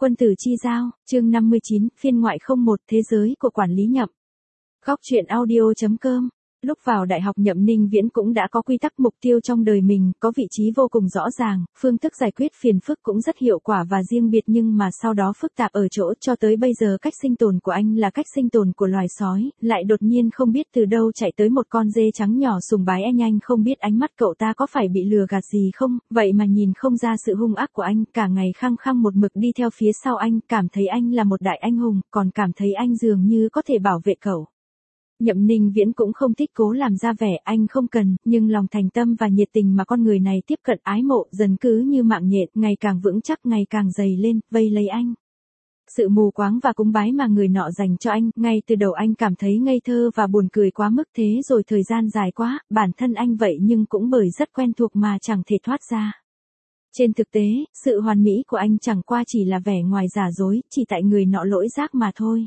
Quân tử chi giao, chương 59, phiên ngoại 01, thế giới của quản lý Nhậm. Góc truyện audio.com. Lúc vào đại học Nhậm Ninh Viễn cũng đã có quy tắc mục tiêu trong đời mình, có vị trí vô cùng rõ ràng, phương thức giải quyết phiền phức cũng rất hiệu quả và riêng biệt, nhưng mà sau đó phức tạp ở chỗ cho tới bây giờ cách sinh tồn của anh là cách sinh tồn của loài sói, lại đột nhiên không biết từ đâu chạy tới một con dê trắng nhỏ sùng bái anh không biết ánh mắt cậu ta có phải bị lừa gạt gì không, vậy mà nhìn không ra sự hung ác của anh, cả ngày khăng khăng một mực đi theo phía sau anh, cảm thấy anh là một đại anh hùng, còn cảm thấy anh dường như có thể bảo vệ cậu. Nhậm Ninh Viễn cũng không thích cố làm ra vẻ anh không cần, nhưng lòng thành tâm và nhiệt tình mà con người này tiếp cận ái mộ dần cứ như mạng nhện, ngày càng vững chắc ngày càng dày lên, vây lấy anh. Sự mù quáng và cúng bái mà người nọ dành cho anh, ngay từ đầu anh cảm thấy ngây thơ và buồn cười quá mức, thế rồi thời gian dài quá, bản thân anh vậy nhưng cũng bởi rất quen thuộc mà chẳng thể thoát ra. Trên thực tế, sự hoàn mỹ của anh chẳng qua chỉ là vẻ ngoài giả dối, chỉ tại người nọ lỗi giác mà thôi.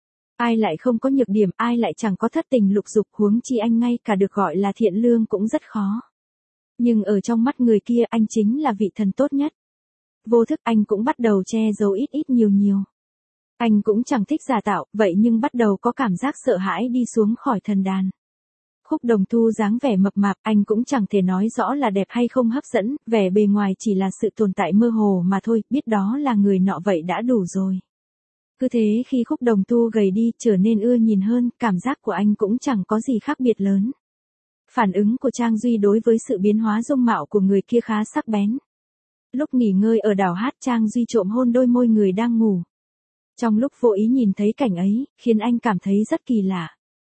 Ai lại không có nhược điểm, ai lại chẳng có thất tình lục dục, huống chi anh ngay cả được gọi là thiện lương cũng rất khó. Nhưng ở trong mắt người kia anh chính là vị thần tốt nhất. Vô thức anh cũng bắt đầu che giấu ít ít nhiều nhiều. Anh cũng chẳng thích giả tạo, vậy nhưng bắt đầu có cảm giác sợ hãi đi xuống khỏi thần đàn. Khúc Đồng Thu dáng vẻ mập mạp, anh cũng chẳng thể nói rõ là đẹp hay không hấp dẫn, vẻ bề ngoài chỉ là sự tồn tại mơ hồ mà thôi, biết đó là người nọ vậy đã đủ rồi. Cứ thế khi Khúc Đồng Thu gầy đi, trở nên ưa nhìn hơn, cảm giác của anh cũng chẳng có gì khác biệt lớn. Phản ứng của Trang Duy đối với sự biến hóa dung mạo của người kia khá sắc bén. Lúc nghỉ ngơi ở đảo hát, Trang Duy trộm hôn đôi môi người đang ngủ. Trong lúc vô ý nhìn thấy cảnh ấy, khiến anh cảm thấy rất kỳ lạ.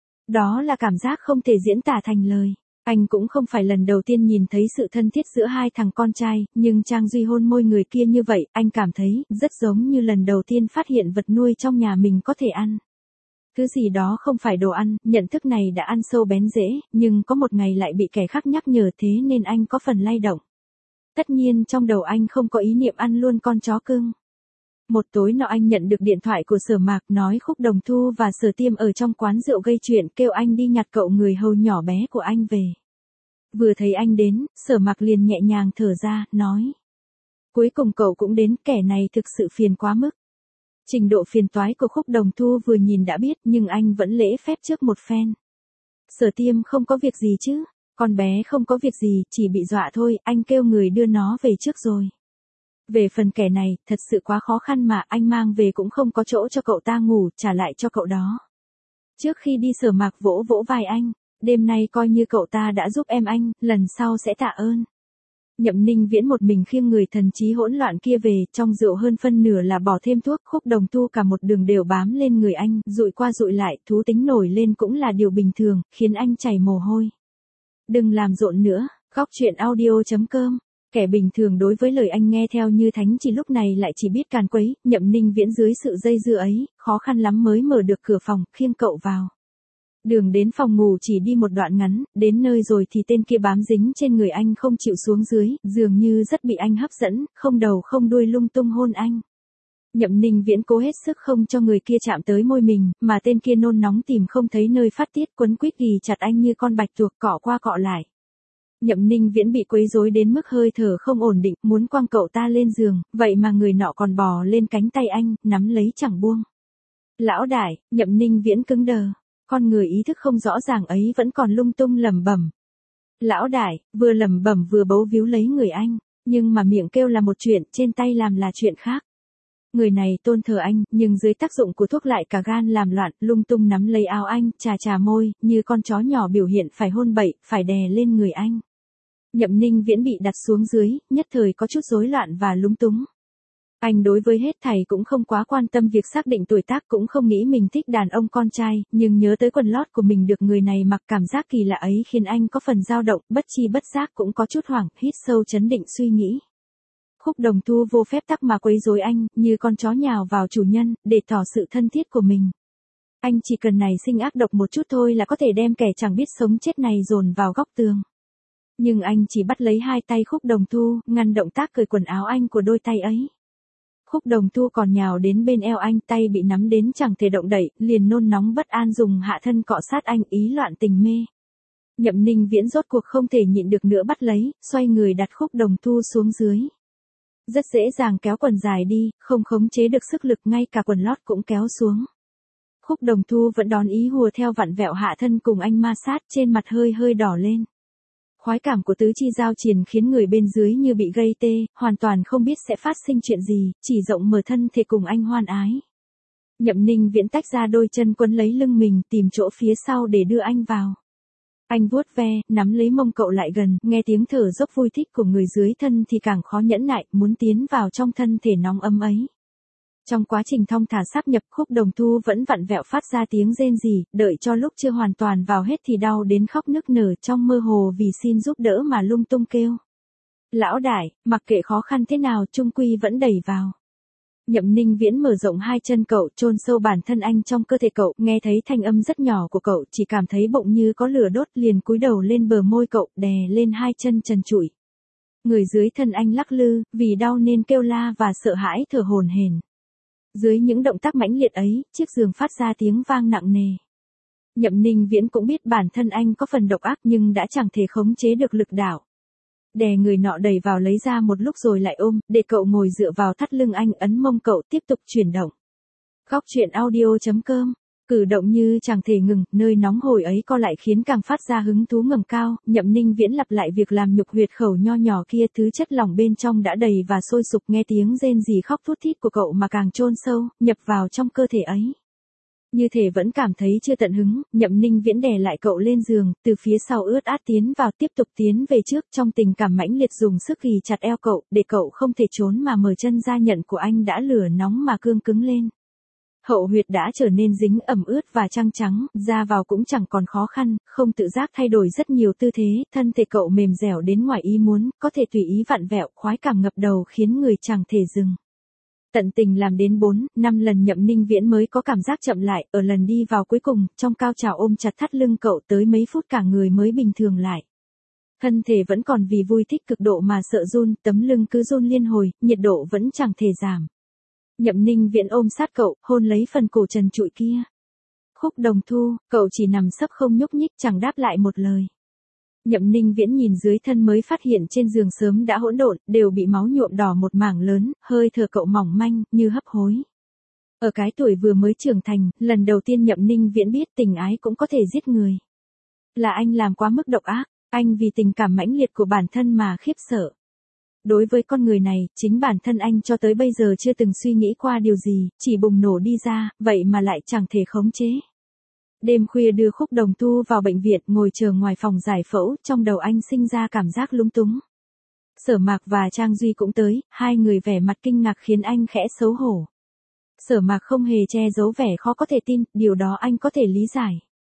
Đó là cảm giác không thể diễn tả thành lời. Anh cũng không phải lần đầu tiên nhìn thấy sự thân thiết giữa hai thằng con trai, nhưng Trang Duy hôn môi người kia như vậy, anh cảm thấy rất giống như lần đầu tiên phát hiện vật nuôi trong nhà mình có thể ăn. Thứ gì đó không phải đồ ăn, nhận thức này đã ăn sâu bén rễ, nhưng có một ngày lại bị kẻ khác nhắc nhở, thế nên anh có phần lay động. Tất nhiên trong đầu anh không có ý niệm ăn luôn con chó cưng. Một tối nọ anh nhận được điện thoại của Sở Mạc nói Khúc Đồng Thu và Sở Tiêm ở trong quán rượu gây chuyện, kêu anh đi nhặt cậu người hầu nhỏ bé của anh về. Vừa thấy anh đến, Sở Mạc liền nhẹ nhàng thở ra, nói. Cuối cùng cậu cũng đến, kẻ này thực sự phiền quá mức. Trình độ phiền toái của Khúc Đồng Thu vừa nhìn đã biết, nhưng anh vẫn lễ phép trước một phen. Sở Tiêm không có việc gì chứ, con bé không có việc gì, chỉ bị dọa thôi, anh kêu người đưa nó về trước rồi. Về phần kẻ này, thật sự quá khó khăn mà, anh mang về cũng không có chỗ cho cậu ta ngủ, trả lại cho cậu đó. Trước khi đi Sở Mạc vỗ vỗ vai anh, đêm nay coi như cậu ta đã giúp em anh, lần sau sẽ tạ ơn. Nhậm Ninh Viễn một mình khiêng người thần trí hỗn loạn kia về, trong rượu hơn phân nửa là bỏ thêm thuốc, Khúc Đồng Thu cả một đường đều bám lên người anh, dụi qua dụi lại, thú tính nổi lên cũng là điều bình thường, khiến anh chảy mồ hôi. Đừng làm rộn nữa, góc truyện audio.com. Kẻ bình thường đối với lời anh nghe theo như thánh chỉ, lúc này lại chỉ biết càn quấy. Nhậm Ninh Viễn dưới sự dây dưa ấy, khó khăn lắm mới mở được cửa phòng, khiêng cậu vào. Đường đến phòng ngủ chỉ đi một đoạn ngắn, đến nơi rồi thì tên kia bám dính trên người anh không chịu xuống dưới, dường như rất bị anh hấp dẫn, không đầu không đuôi lung tung hôn anh. Nhậm Ninh Viễn cố hết sức không cho người kia chạm tới môi mình, mà tên kia nôn nóng tìm không thấy nơi phát tiết, quấn quýt ghì chặt anh như con bạch tuộc, cọ qua cọ lại. Nhậm Ninh Viễn bị quấy rối đến mức hơi thở không ổn định, muốn quăng cậu ta lên giường, vậy mà người nọ còn bò lên cánh tay anh, nắm lấy chẳng buông. Lão đại, Nhậm Ninh Viễn cứng đờ, con người ý thức không rõ ràng ấy vẫn còn lung tung lẩm bẩm. Lão đại, vừa lẩm bẩm vừa bấu víu lấy người anh, nhưng mà miệng kêu là một chuyện, trên tay làm là chuyện khác. Người này tôn thờ anh, nhưng dưới tác dụng của thuốc lại cả gan làm loạn, lung tung nắm lấy áo anh, chà môi, như con chó nhỏ biểu hiện phải hôn bậy, phải đè lên người anh. Nhậm Ninh Viễn bị đặt xuống dưới, nhất thời có chút rối loạn và lúng túng. Anh đối với hết thảy cũng không quá quan tâm việc xác định tuổi tác, cũng không nghĩ mình thích đàn ông con trai, nhưng nhớ tới quần lót của mình được người này mặc, cảm giác kỳ lạ ấy khiến anh có phần dao động, bất chi bất giác cũng có chút hoảng, hít sâu trấn định suy nghĩ. Khúc Đồng Thu vô phép tắc mà quấy rối anh, như con chó nhào vào chủ nhân, để tỏ sự thân thiết của mình. Anh chỉ cần nảy sinh ác độc một chút thôi là có thể đem kẻ chẳng biết sống chết này dồn vào góc tường. Nhưng anh chỉ bắt lấy hai tay Khúc Đồng Thu, ngăn động tác cởi quần áo anh của đôi tay ấy. Khúc Đồng Thu còn nhào đến bên eo anh, tay bị nắm đến chẳng thể động đậy, liền nôn nóng bất an dùng hạ thân cọ sát anh, ý loạn tình mê. Nhậm Ninh Viễn rốt cuộc không thể nhịn được nữa bắt lấy, xoay người đặt Khúc Đồng Thu xuống dưới. Rất dễ dàng kéo quần dài đi, không khống chế được sức lực ngay cả quần lót cũng kéo xuống. Khúc Đồng Thu vẫn đón ý hùa theo vặn vẹo hạ thân cùng anh ma sát, trên mặt hơi hơi đỏ lên. Khoái cảm của tứ chi giao triền khiến người bên dưới như bị gây tê, hoàn toàn không biết sẽ phát sinh chuyện gì, chỉ rộng mở thân thể cùng anh hoan ái. Nhậm Ninh Viễn tách ra đôi chân quấn lấy lưng mình, tìm chỗ phía sau để đưa anh vào. Anh vuốt ve, nắm lấy mông cậu lại gần, nghe tiếng thở dốc vui thích của người dưới thân thì càng khó nhẫn nại, muốn tiến vào trong thân thể nóng ấm ấy. Trong quá trình thong thả sáp nhập, Khúc Đồng Thu vẫn vặn vẹo phát ra tiếng rên rỉ, đợi cho lúc chưa hoàn toàn vào hết thì đau đến khóc nức nở, trong mơ hồ vì xin giúp đỡ mà lung tung kêu. Lão đại, mặc kệ khó khăn thế nào chung quy vẫn đẩy vào. Nhậm Ninh Viễn mở rộng hai chân cậu, chôn sâu bản thân anh trong cơ thể cậu, nghe thấy thanh âm rất nhỏ của cậu, chỉ cảm thấy bụng như có lửa đốt, liền cúi đầu lên bờ môi cậu, đè lên hai chân trần trụi. Người dưới thân anh lắc lư, vì đau nên kêu la và sợ hãi thở hổn hển. Dưới những động tác mãnh liệt ấy, chiếc giường phát ra tiếng vang nặng nề. Nhậm Ninh Viễn cũng biết bản thân anh có phần độc ác nhưng đã chẳng thể khống chế được lực đạo. Đè người nọ đẩy vào lấy ra một lúc rồi lại ôm, để cậu ngồi dựa vào thắt lưng anh, ấn mông cậu tiếp tục chuyển động. Góc truyện audio.com, cử động như chẳng thể ngừng, nơi nóng hổi ấy co lại khiến càng phát ra hứng thú ngầm cao. Nhậm Ninh Viễn lặp lại việc làm nhục huyệt khẩu nho nhỏ kia, thứ chất lỏng bên trong đã đầy và sôi sục, nghe tiếng rên rỉ khóc thút thít của cậu mà càng chôn sâu, nhập vào trong cơ thể ấy. Như thể vẫn cảm thấy chưa tận hứng, Nhậm Ninh Viễn đè lại cậu lên giường, từ phía sau ướt át tiến vào, tiếp tục tiến về trước, trong tình cảm mãnh liệt dùng sức ghì chặt eo cậu, để cậu không thể trốn mà mở chân ra, nhận của anh đã lửa nóng mà cương cứng lên. Hậu huyệt đã trở nên dính ẩm ướt và trắng trắng, ra vào cũng chẳng còn khó khăn, không tự giác thay đổi rất nhiều tư thế, thân thể cậu mềm dẻo đến ngoài ý muốn, có thể tùy ý vặn vẹo, khoái cảm ngập đầu khiến người chẳng thể dừng. Tận tình làm đến 4-5 lần Nhậm Ninh Viễn mới có cảm giác chậm lại, ở lần đi vào cuối cùng, trong cao trào ôm chặt thắt lưng cậu tới mấy phút cả người mới bình thường lại. Thân thể vẫn còn vì vui thích cực độ mà sợ run, tấm lưng cứ run liên hồi, nhiệt độ vẫn chẳng thể giảm. Nhậm Ninh Viễn ôm sát cậu, hôn lấy phần cổ trần trụi kia. Khúc Đồng Thu, cậu chỉ nằm sấp không nhúc nhích, chẳng đáp lại một lời. Nhậm Ninh Viễn nhìn dưới thân mới phát hiện trên giường sớm đã hỗn độn, đều bị máu nhuộm đỏ một mảng lớn, hơi thở cậu mỏng manh, như hấp hối. Ở cái tuổi vừa mới trưởng thành, lần đầu tiên Nhậm Ninh Viễn biết tình ái cũng có thể giết người. Là anh làm quá mức độc ác, anh vì tình cảm mãnh liệt của bản thân mà khiếp sợ. Đối với con người này, chính bản thân anh cho tới bây giờ chưa từng suy nghĩ qua điều gì, chỉ bùng nổ đi ra, vậy mà lại chẳng thể khống chế. Đêm khuya đưa Khúc Đồng Thu vào bệnh viện, ngồi chờ ngoài phòng giải phẫu, trong đầu anh sinh ra cảm giác lúng túng. Sở Mạc và Trang Duy cũng tới, hai người vẻ mặt kinh ngạc khiến anh khẽ xấu hổ. Sở Mạc không hề che giấu vẻ khó có thể tin, điều đó anh có thể lý giải.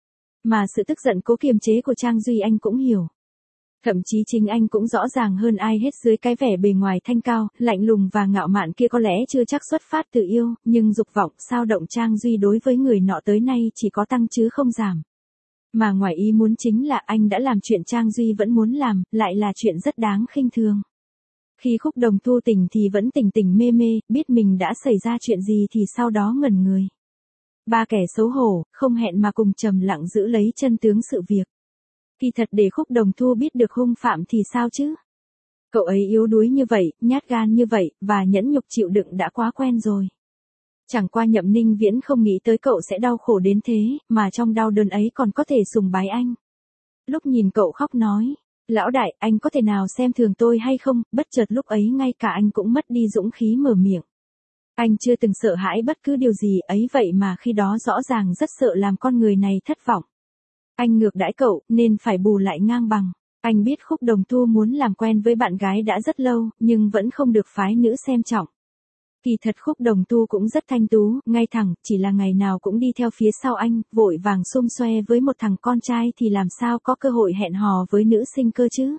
Mà sự tức giận cố kiềm chế của Trang Duy anh cũng hiểu. Thậm chí chính anh cũng rõ ràng hơn ai hết dưới cái vẻ bề ngoài thanh cao, lạnh lùng và ngạo mạn kia có lẽ chưa chắc xuất phát từ yêu, nhưng dục vọng sao động Trang Duy đối với người nọ tới nay chỉ có tăng chứ không giảm. Mà ngoài ý muốn chính là anh đã làm chuyện Trang Duy vẫn muốn làm, lại là chuyện rất đáng khinh thường. Khi Khúc Đồng Thu tỉnh thì vẫn tỉnh tỉnh mê mê, biết mình đã xảy ra chuyện gì thì sau đó ngẩn người. Ba kẻ xấu hổ, không hẹn mà cùng trầm lặng giữ lấy chân tướng sự việc. Kỳ thật để Khúc Đồng Thu biết được hung phạm thì sao chứ? Cậu ấy yếu đuối như vậy, nhát gan như vậy, và nhẫn nhục chịu đựng đã quá quen rồi. Chẳng qua Nhậm Ninh Viễn không nghĩ tới cậu sẽ đau khổ đến thế, mà trong đau đớn ấy còn có thể sùng bái anh. Lúc nhìn cậu khóc nói, lão đại, anh có thể nào xem thường tôi hay không, bất chợt lúc ấy ngay cả anh cũng mất đi dũng khí mở miệng. Anh chưa từng sợ hãi bất cứ điều gì ấy, vậy mà khi đó rõ ràng rất sợ làm con người này thất vọng. Anh ngược đãi cậu, nên phải bù lại ngang bằng. Anh biết Khúc Đồng Thu muốn làm quen với bạn gái đã rất lâu, nhưng vẫn không được phái nữ xem trọng. Kỳ thật Khúc Đồng Thu cũng rất thanh tú, ngay thẳng, chỉ là ngày nào cũng đi theo phía sau anh, vội vàng xum xoe với một thằng con trai thì làm sao có cơ hội hẹn hò với nữ sinh cơ chứ.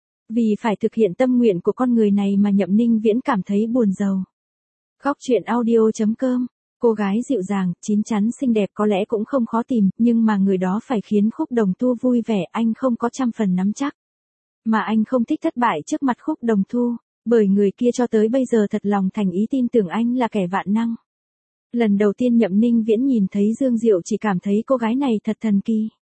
Vì phải thực hiện tâm nguyện của con người này mà Nhậm Ninh Viễn cảm thấy buồn rầu. Góc truyện audio.com, cô gái dịu dàng, chín chắn xinh đẹp có lẽ cũng không khó tìm, nhưng mà người đó phải khiến Khúc Đồng Thu vui vẻ anh không có trăm phần nắm chắc. Mà anh không thích thất bại trước mặt Khúc Đồng Thu, bởi người kia cho tới bây giờ thật lòng thành ý tin tưởng anh là kẻ vạn năng. Lần đầu tiên Nhậm Ninh Viễn nhìn thấy Dương Diệu chỉ cảm thấy cô gái này thật thần kỳ.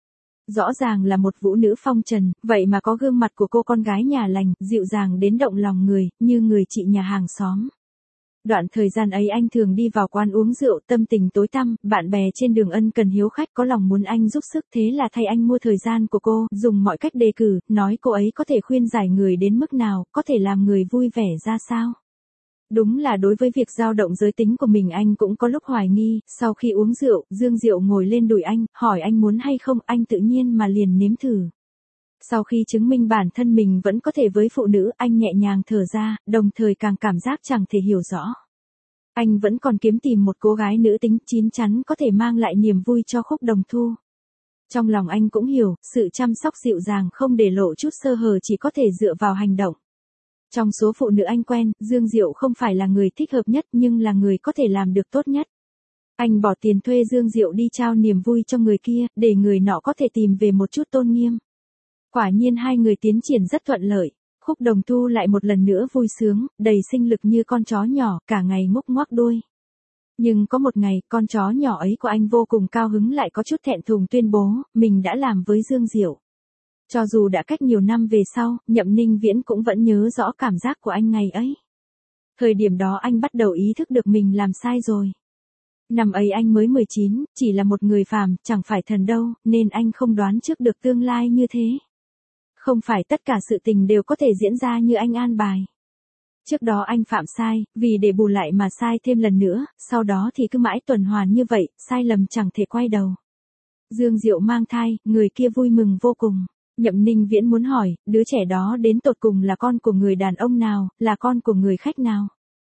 Rõ ràng là một vũ nữ phong trần, vậy mà có gương mặt của cô con gái nhà lành, dịu dàng đến động lòng người, như người chị nhà hàng xóm. Đoạn thời gian ấy anh thường đi vào quán uống rượu, tâm tình tối tăm, bạn bè trên đường ân cần hiếu khách có lòng muốn anh giúp sức, thế là thay anh mua thời gian của cô, dùng mọi cách đề cử, nói cô ấy có thể khuyên giải người đến mức nào, có thể làm người vui vẻ ra sao. Đúng là đối với việc dao động giới tính của mình anh cũng có lúc hoài nghi, sau khi uống rượu, Dương Diệu ngồi lên đùi anh, hỏi anh muốn hay không, anh tự nhiên mà liền nếm thử. Sau khi chứng minh bản thân mình vẫn có thể với phụ nữ, anh nhẹ nhàng thở ra, đồng thời càng cảm giác chẳng thể hiểu rõ. Anh vẫn còn kiếm tìm một cô gái nữ tính chín chắn có thể mang lại niềm vui cho Khúc Đồng Thu. Trong lòng anh cũng hiểu, sự chăm sóc dịu dàng không để lộ chút sơ hở chỉ có thể dựa vào hành động. Trong số phụ nữ anh quen, Dương Diệu không phải là người thích hợp nhất nhưng là người có thể làm được tốt nhất. Anh bỏ tiền thuê Dương Diệu đi trao niềm vui cho người kia, để người nọ có thể tìm về một chút tôn nghiêm. Quả nhiên hai người tiến triển rất thuận lợi. Khúc Đồng Thu lại một lần nữa vui sướng, đầy sinh lực như con chó nhỏ, cả ngày ngúc ngoác đuôi. Nhưng có một ngày, con chó nhỏ ấy của anh vô cùng cao hứng lại có chút thẹn thùng tuyên bố, mình đã làm với Dương Diệu. Cho dù đã cách nhiều năm về sau, Nhậm Ninh Viễn cũng vẫn nhớ rõ cảm giác của anh ngày ấy. Thời điểm đó anh bắt đầu ý thức được mình làm sai rồi. Năm ấy anh mới 19, chỉ là một người phàm, chẳng phải thần đâu, nên anh không đoán trước được tương lai như thế. Không phải tất cả sự tình đều có thể diễn ra như anh an bài. Trước đó anh phạm sai, vì để bù lại mà sai thêm lần nữa, sau đó thì cứ mãi tuần hoàn như vậy, sai lầm chẳng thể quay đầu. Dương Diệu mang thai, người kia vui mừng vô cùng. Nhậm Ninh Viễn muốn hỏi, đứa trẻ đó đến tột cùng là con của người đàn ông nào, là con của người khách nào.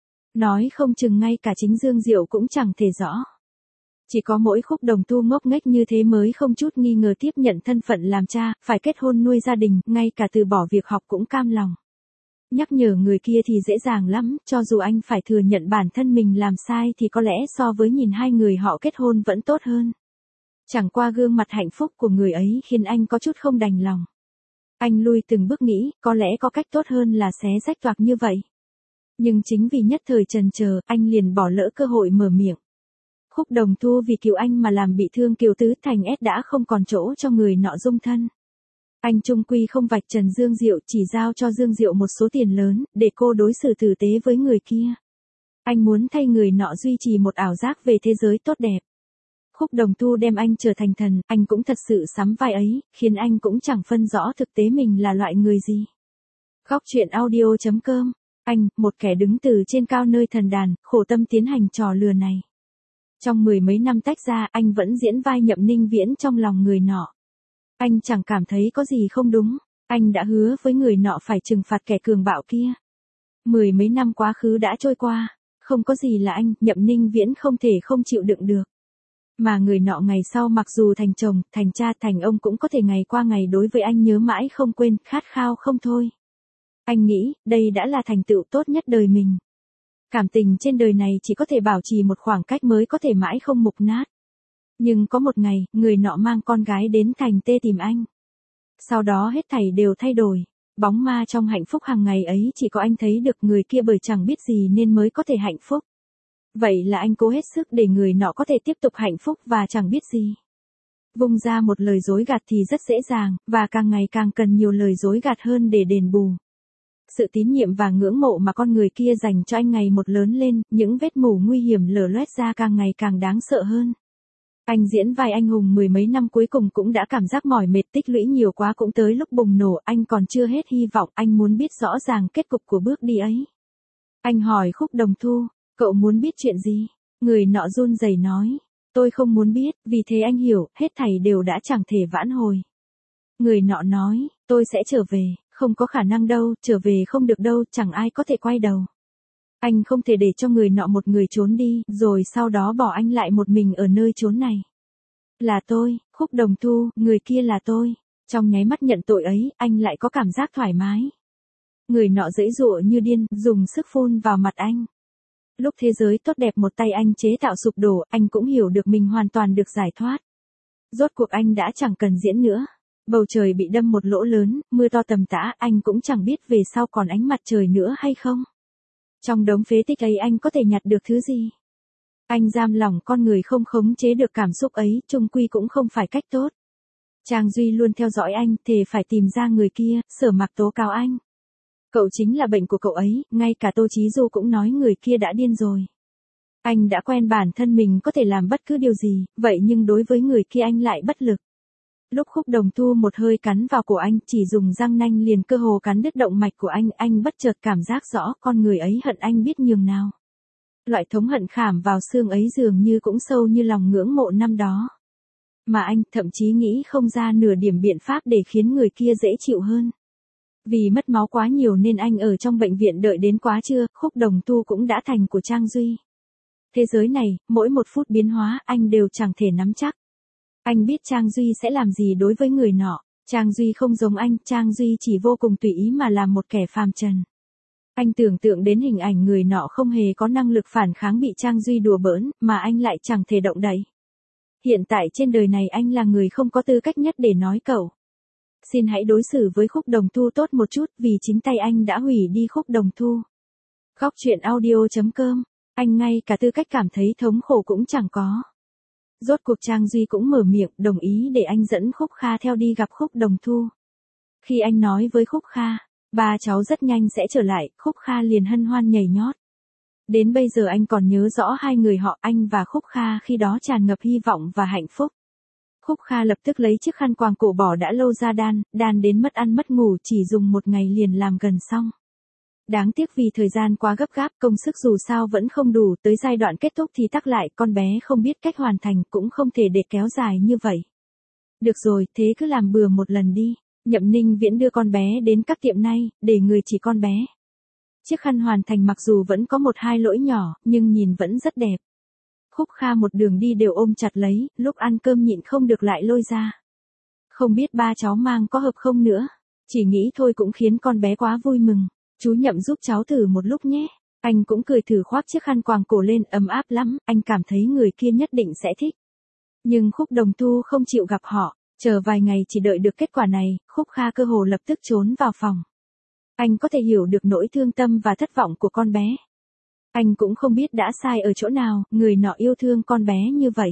Nói không chừng ngay cả chính Dương Diệu cũng chẳng thể rõ. Chỉ có mỗi Khúc Đồng Thu ngốc nghếch như thế mới không chút nghi ngờ tiếp nhận thân phận làm cha, phải kết hôn nuôi gia đình, ngay cả từ bỏ việc học cũng cam lòng. Nhắc nhở người kia thì dễ dàng lắm, cho dù anh phải thừa nhận bản thân mình làm sai thì có lẽ so với nhìn hai người họ kết hôn vẫn tốt hơn. Chẳng qua gương mặt hạnh phúc của người ấy khiến anh có chút không đành lòng. Anh lui từng bước nghĩ, có lẽ có cách tốt hơn là xé rách toạc như vậy. Nhưng chính vì nhất thời chần chờ, anh liền bỏ lỡ cơ hội mở miệng. Khúc Đồng Thu vì cứu anh mà làm bị thương Kiều Tứ Thành S đã không còn chỗ cho người nọ dung thân. Anh trung quy không vạch trần Dương Diệu, chỉ giao cho Dương Diệu một số tiền lớn, để cô đối xử tử tế với người kia. Anh muốn thay người nọ duy trì một ảo giác về thế giới tốt đẹp. Khúc Đồng Thu đem anh trở thành thần, anh cũng thật sự sắm vai ấy, khiến anh cũng chẳng phân rõ thực tế mình là loại người gì. Góc truyện audio.com. Anh, một kẻ đứng từ trên cao nơi thần đàn, khổ tâm tiến hành trò lừa này. Trong mười mấy năm tách ra, anh vẫn diễn vai Nhậm Ninh Viễn trong lòng người nọ. Anh chẳng cảm thấy có gì không đúng, anh đã hứa với người nọ phải trừng phạt kẻ cường bạo kia. Mười mấy năm quá khứ đã trôi qua, không có gì là anh, Nhậm Ninh Viễn không thể không chịu đựng được. Mà người nọ ngày sau mặc dù thành chồng, thành cha, thành ông cũng có thể ngày qua ngày đối với anh nhớ mãi không quên, khát khao không thôi. Anh nghĩ, đây đã là thành tựu tốt nhất đời mình. Cảm tình trên đời này chỉ có thể bảo trì một khoảng cách mới có thể mãi không mục nát. Nhưng có một ngày, người nọ mang con gái đến thành Tê tìm anh. Sau đó hết thảy đều thay đổi. Bóng ma trong hạnh phúc hàng ngày ấy chỉ có anh thấy được, người kia bởi chẳng biết gì nên mới có thể hạnh phúc. Vậy là anh cố hết sức để người nọ có thể tiếp tục hạnh phúc và chẳng biết gì. Vung ra một lời dối gạt thì rất dễ dàng, và càng ngày càng cần nhiều lời dối gạt hơn để đền bù. Sự tín nhiệm và ngưỡng mộ mà con người kia dành cho anh ngày một lớn lên, những vết mủ nguy hiểm lở loét ra càng ngày càng đáng sợ hơn. Anh diễn vai anh hùng mười mấy năm cuối cùng cũng đã cảm giác mỏi mệt, tích lũy nhiều quá cũng tới lúc bùng nổ, anh còn chưa hết hy vọng, anh muốn biết rõ ràng kết cục của bước đi ấy. Anh hỏi Khúc Đồng Thu, cậu muốn biết chuyện gì? Người nọ run rẩy nói, tôi không muốn biết, vì thế anh hiểu, hết thảy đều đã chẳng thể vãn hồi. Người nọ nói, tôi sẽ trở về, không có khả năng đâu, trở về không được đâu, chẳng ai có thể quay đầu. Anh không thể để cho người nọ một người trốn đi, rồi sau đó bỏ anh lại một mình ở nơi trốn này. Là tôi, Khúc Đồng Thu, người kia là tôi. Trong nháy mắt nhận tội ấy, anh lại có cảm giác thoải mái. Người nọ giãy giụa như điên, dùng sức phun vào mặt anh. Lúc thế giới tốt đẹp một tay anh chế tạo sụp đổ, anh cũng hiểu được mình hoàn toàn được giải thoát. Rốt cuộc anh đã chẳng cần diễn nữa. Bầu trời bị đâm một lỗ lớn, mưa to tầm tã, anh cũng chẳng biết về sau còn ánh mặt trời nữa hay không. Trong đống phế tích ấy anh có thể nhặt được thứ gì? Anh giam lỏng con người không khống chế được cảm xúc ấy, chung quy cũng không phải cách tốt. Trang Duy luôn theo dõi anh, thề phải tìm ra người kia, Sở Mặc tố cáo anh. Cậu chính là bệnh của cậu ấy, ngay cả Tô Chí Du cũng nói người kia đã điên rồi. Anh đã quen bản thân mình có thể làm bất cứ điều gì, vậy nhưng đối với người kia anh lại bất lực. Lúc Khúc Đồng Thu một hơi cắn vào cổ anh, chỉ dùng răng nanh liền cơ hồ cắn đứt động mạch của anh bất chợt cảm giác rõ con người ấy hận anh biết nhường nào. Loại thống hận khảm vào xương ấy dường như cũng sâu như lòng ngưỡng mộ năm đó. Mà anh thậm chí nghĩ không ra nửa điểm biện pháp để khiến người kia dễ chịu hơn. Vì mất máu quá nhiều nên anh ở trong bệnh viện đợi đến quá trưa, Khúc Đồng Thu cũng đã thành của Trang Duy. Thế giới này, mỗi một phút biến hóa anh đều chẳng thể nắm chắc. Anh biết Trang Duy sẽ làm gì đối với người nọ. Trang Duy không giống anh, Trang Duy chỉ vô cùng tùy ý mà làm một kẻ phàm trần. Anh tưởng tượng đến hình ảnh người nọ không hề có năng lực phản kháng bị Trang Duy đùa bỡn, mà anh lại chẳng thể động đậy. Hiện tại trên đời này anh là người không có tư cách nhất để nói cậu. Xin hãy đối xử với Khúc Đồng Thu tốt một chút vì chính tay anh đã hủy đi Khúc Đồng Thu. Góc truyện audio.com, anh ngay cả tư cách cảm thấy thống khổ cũng chẳng có. Rốt cuộc Trang Duy cũng mở miệng đồng ý để anh dẫn Khúc Kha theo đi gặp Khúc Đồng Thu. Khi anh nói với Khúc Kha, ba cháu rất nhanh sẽ trở lại, Khúc Kha liền hân hoan nhảy nhót. Đến bây giờ anh còn nhớ rõ hai người họ, anh và Khúc Kha khi đó tràn ngập hy vọng và hạnh phúc. Khúc Kha lập tức lấy chiếc khăn quàng cổ bỏ đã lâu ra đan đến mất ăn mất ngủ chỉ dùng một ngày liền làm gần xong. Đáng tiếc vì thời gian quá gấp gáp công sức dù sao vẫn không đủ tới giai đoạn kết thúc thì tắc lại con bé không biết cách hoàn thành cũng không thể để kéo dài như vậy. Được rồi, thế cứ làm bừa một lần đi. Nhậm Ninh Viễn đưa con bé đến các tiệm nay, để người chỉ con bé. Chiếc khăn hoàn thành mặc dù vẫn có một hai lỗi nhỏ, nhưng nhìn vẫn rất đẹp. Khúc Kha một đường đi đều ôm chặt lấy, lúc ăn cơm nhịn không được lại lôi ra. Không biết ba cháu mang có hợp không nữa, chỉ nghĩ thôi cũng khiến con bé quá vui mừng. Chú Nhậm giúp cháu thử một lúc nhé. Anh cũng cười thử khoác chiếc khăn quàng cổ lên ấm áp lắm, anh cảm thấy người kia nhất định sẽ thích. Nhưng Khúc Đồng Thu không chịu gặp họ, chờ vài ngày chỉ đợi được kết quả này, Khúc Kha cơ hồ lập tức trốn vào phòng. Anh có thể hiểu được nỗi thương tâm và thất vọng của con bé. Anh cũng không biết đã sai ở chỗ nào, người nọ yêu thương con bé như vậy.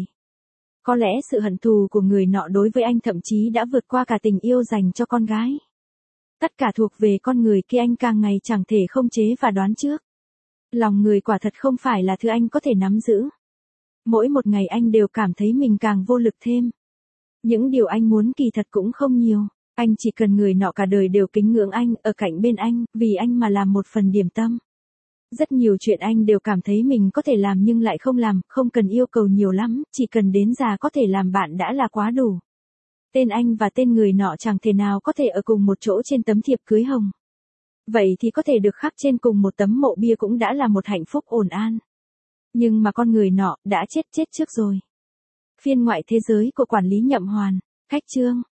Có lẽ sự hận thù của người nọ đối với anh thậm chí đã vượt qua cả tình yêu dành cho con gái. Tất cả thuộc về con người kia anh càng ngày chẳng thể không chế và đoán trước. Lòng người quả thật không phải là thứ anh có thể nắm giữ. Mỗi một ngày anh đều cảm thấy mình càng vô lực thêm. Những điều anh muốn kỳ thật cũng không nhiều. Anh chỉ cần người nọ cả đời đều kính ngưỡng anh, ở cạnh bên anh, vì anh mà làm một phần điểm tâm. Rất nhiều chuyện anh đều cảm thấy mình có thể làm nhưng lại không làm, không cần yêu cầu nhiều lắm, chỉ cần đến già có thể làm bạn đã là quá đủ. Tên anh và tên người nọ chẳng thể nào có thể ở cùng một chỗ trên tấm thiệp cưới hồng. Vậy thì có thể được khắc trên cùng một tấm mộ bia cũng đã là một hạnh phúc ổn an. Nhưng mà con người nọ đã chết trước rồi. Phiên ngoại thế giới của quản lý Nhậm Hoàn, khách chương.